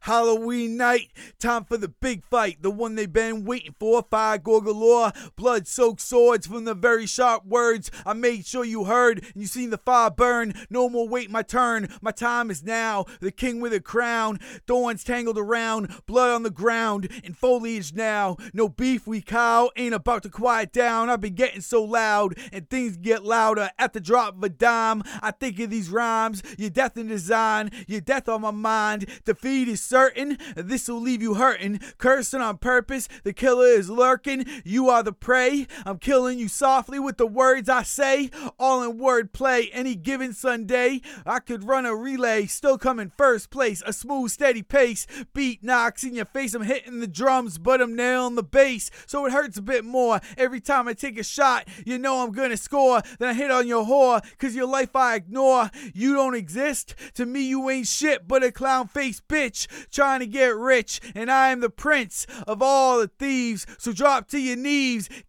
Halloween night, time for the big fight, the one they've been waiting for. Fire gore galore, blood-soaked swords from the very sharp words I made sure you heard, and you seen the fire burn. No more wait my turn, my time is now. The king with a crown, thorns tangled around, blood on the ground, and foliage now. No beef we cow, ain't about to quiet down. I've been getting so loud, and things get louder at the drop of a dime. I think of these rhymes, your death in design, your death on my mind. Defeat is certain, this'll leave you hurting. Cursing on purpose, the killer is lurking. You are the prey, I'm killing you softly with the words I say. All in wordplay, any given Sunday. I could run a relay, still come in first place. A smooth, steady pace, beat knocks in your face. I'm hitting the drums, but I'm nailing the bass, so it hurts a bit more. Every time I take a shot, you know I'm gonna score. Then I hit on your whore, cause your life I ignore. You don't exist, to me you ain't shit but a clown-faced bitch trying to get rich, and I am the prince of all the thieves. So drop to your knees,